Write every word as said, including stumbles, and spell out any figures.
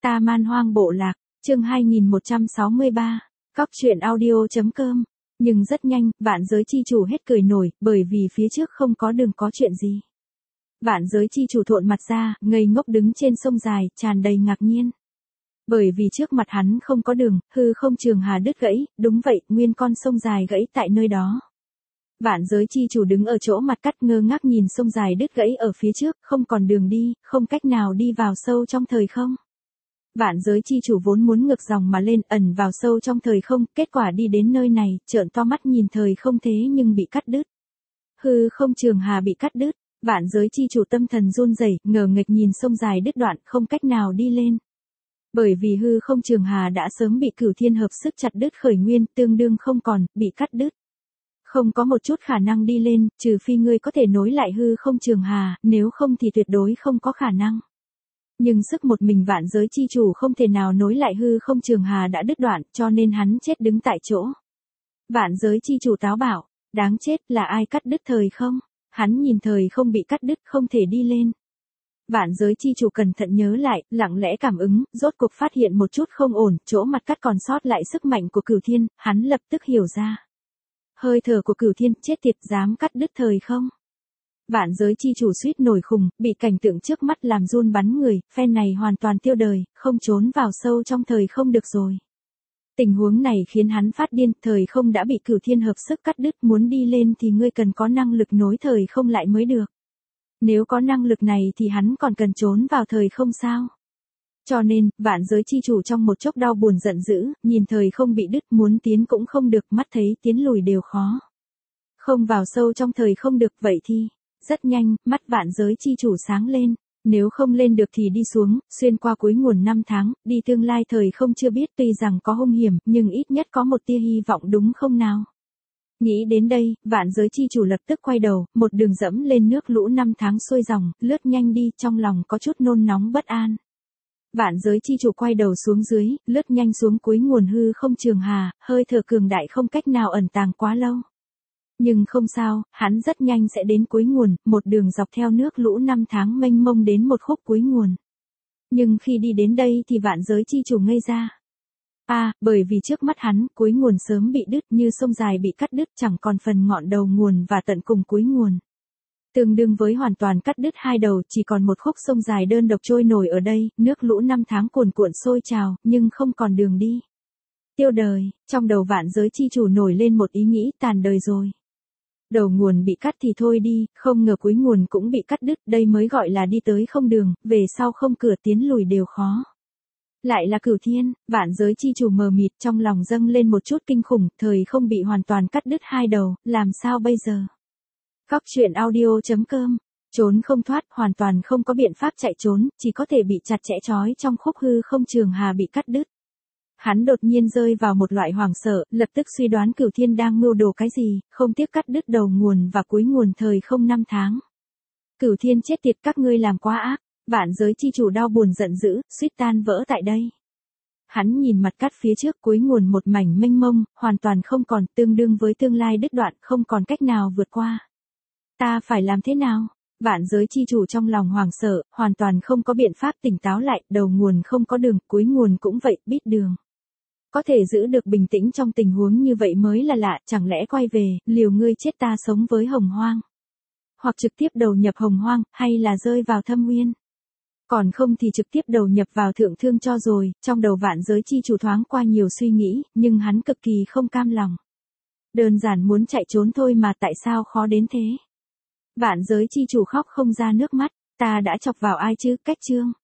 Ta Man Hoang Bộ Lạc, chương hai nghìn một trăm sáu mươi ba, cóc truyện audio chấm com. Nhưng rất nhanh, vạn giới chi chủ hết cười nổi, bởi vì phía trước không có đường có chuyện gì. Vạn giới chi chủ thộn mặt ra, ngây ngốc đứng trên sông dài, tràn đầy ngạc nhiên. Bởi vì trước mặt hắn không có đường, hư không trường hà đứt gãy, đúng vậy, nguyên con sông dài gãy tại nơi đó. Vạn giới chi chủ đứng ở chỗ mặt cắt ngơ ngác nhìn sông dài đứt gãy ở phía trước, không còn đường đi, không cách nào đi vào sâu trong thời không. Vạn giới chi chủ vốn muốn ngược dòng mà lên, ẩn vào sâu trong thời không, kết quả đi đến nơi này, trợn to mắt nhìn thời không thế nhưng bị cắt đứt. Hư không trường hà bị cắt đứt, vạn giới chi chủ tâm thần run rẩy, ngờ nghệch nhìn sông dài đứt đoạn, không cách nào đi lên. Bởi vì hư không trường hà đã sớm bị cửu thiên hợp sức chặt đứt khởi nguyên, tương đương không còn, bị cắt đứt. Không có một chút khả năng đi lên, trừ phi ngươi có thể nối lại hư không trường hà, nếu không thì tuyệt đối không có khả năng. Nhưng sức một mình vạn giới chi chủ không thể nào nối lại hư không trường hà đã đứt đoạn, cho nên hắn chết đứng tại chỗ. Vạn giới chi chủ táo bảo, đáng chết, là ai cắt đứt thời không? Hắn nhìn thời không bị cắt đứt, không thể đi lên. Vạn giới chi chủ cẩn thận nhớ lại, lặng lẽ cảm ứng, rốt cuộc phát hiện một chút không ổn, chỗ mặt cắt còn sót lại sức mạnh của cửu thiên, hắn lập tức hiểu ra. Hơi thở của cửu thiên, chết tiệt, dám cắt đứt thời không? Vạn giới chi chủ suýt nổi khùng, bị cảnh tượng trước mắt làm run bắn người, phen này hoàn toàn tiêu đời, không trốn vào sâu trong thời không được rồi. Tình huống này khiến hắn phát điên, thời không đã bị cửu thiên hợp sức cắt đứt, muốn đi lên thì ngươi cần có năng lực nối thời không lại mới được. Nếu có năng lực này thì hắn còn cần trốn vào thời không sao? Cho nên, vạn giới chi chủ trong một chốc đau buồn giận dữ, nhìn thời không bị đứt, muốn tiến cũng không được, mắt thấy tiến lùi đều khó. Không vào sâu trong thời không được, vậy thì, rất nhanh, mắt vạn giới chi chủ sáng lên, nếu không lên được thì đi xuống, xuyên qua cuối nguồn năm tháng, đi tương lai thời không chưa biết, tuy rằng có hung hiểm, nhưng ít nhất có một tia hy vọng đúng không nào? Nghĩ đến đây, vạn giới chi chủ lập tức quay đầu, một đường dẫm lên nước lũ năm tháng xuôi dòng, lướt nhanh đi, trong lòng có chút nôn nóng bất an. Vạn giới chi chủ quay đầu xuống dưới, lướt nhanh xuống cuối nguồn hư không trường hà, hơi thở cường đại không cách nào ẩn tàng quá lâu. Nhưng không sao, hắn rất nhanh sẽ đến cuối nguồn, một đường dọc theo nước lũ năm tháng mênh mông đến một khúc cuối nguồn. Nhưng khi đi đến đây thì vạn giới chi chủ ngây ra. À, bởi vì trước mắt hắn, cuối nguồn sớm bị đứt như sông dài bị cắt đứt, chẳng còn phần ngọn đầu nguồn và tận cùng cuối nguồn. Tương đương với hoàn toàn cắt đứt hai đầu, chỉ còn một khúc sông dài đơn độc trôi nổi ở đây, nước lũ năm tháng cuồn cuộn sôi trào, nhưng không còn đường đi. Tiêu đời, trong đầu vạn giới chi chủ nổi lên một ý nghĩ, tàn đời rồi. Đầu nguồn bị cắt thì thôi đi, không ngờ cuối nguồn cũng bị cắt đứt, đây mới gọi là đi tới không đường, về sau không cửa tiến lùi đều khó. Lại là cửu thiên, vạn giới chi chủ mờ mịt, trong lòng dâng lên một chút kinh khủng, thời không bị hoàn toàn cắt đứt hai đầu, làm sao bây giờ? Cóc truyện audio chấm com, trốn không thoát, hoàn toàn không có biện pháp chạy trốn, chỉ có thể bị chặt chẽ trói trong khúc hư không trường hà bị cắt đứt. Hắn đột nhiên rơi vào một loại hoảng sợ, lập tức suy đoán cửu thiên đang mưu đồ cái gì, không tiếc cắt đứt đầu nguồn và cuối nguồn thời không năm tháng. Cửu thiên chết tiệt, các ngươi làm quá ác, vạn giới chi chủ đau buồn giận dữ, suýt tan vỡ tại đây. Hắn nhìn mặt cắt phía trước, cuối nguồn một mảnh mênh mông, hoàn toàn không còn, tương đương với tương lai đứt đoạn, không còn cách nào vượt qua. Ta phải làm thế nào? Vạn giới chi chủ trong lòng hoảng sợ, hoàn toàn không có biện pháp tỉnh táo lại, đầu nguồn không có đường, cuối nguồn cũng vậy, biết đường. Có thể giữ được bình tĩnh trong tình huống như vậy mới là lạ, chẳng lẽ quay về, liều ngươi chết ta sống với hồng hoang. Hoặc trực tiếp đầu nhập hồng hoang, hay là rơi vào thâm nguyên. Còn không thì trực tiếp đầu nhập vào thượng thương cho rồi, trong đầu vạn giới chi chủ thoáng qua nhiều suy nghĩ, nhưng hắn cực kỳ không cam lòng. Đơn giản muốn chạy trốn thôi mà tại sao khó đến thế. Vạn giới chi chủ khóc không ra nước mắt, ta đã chọc vào ai chứ, cách chương.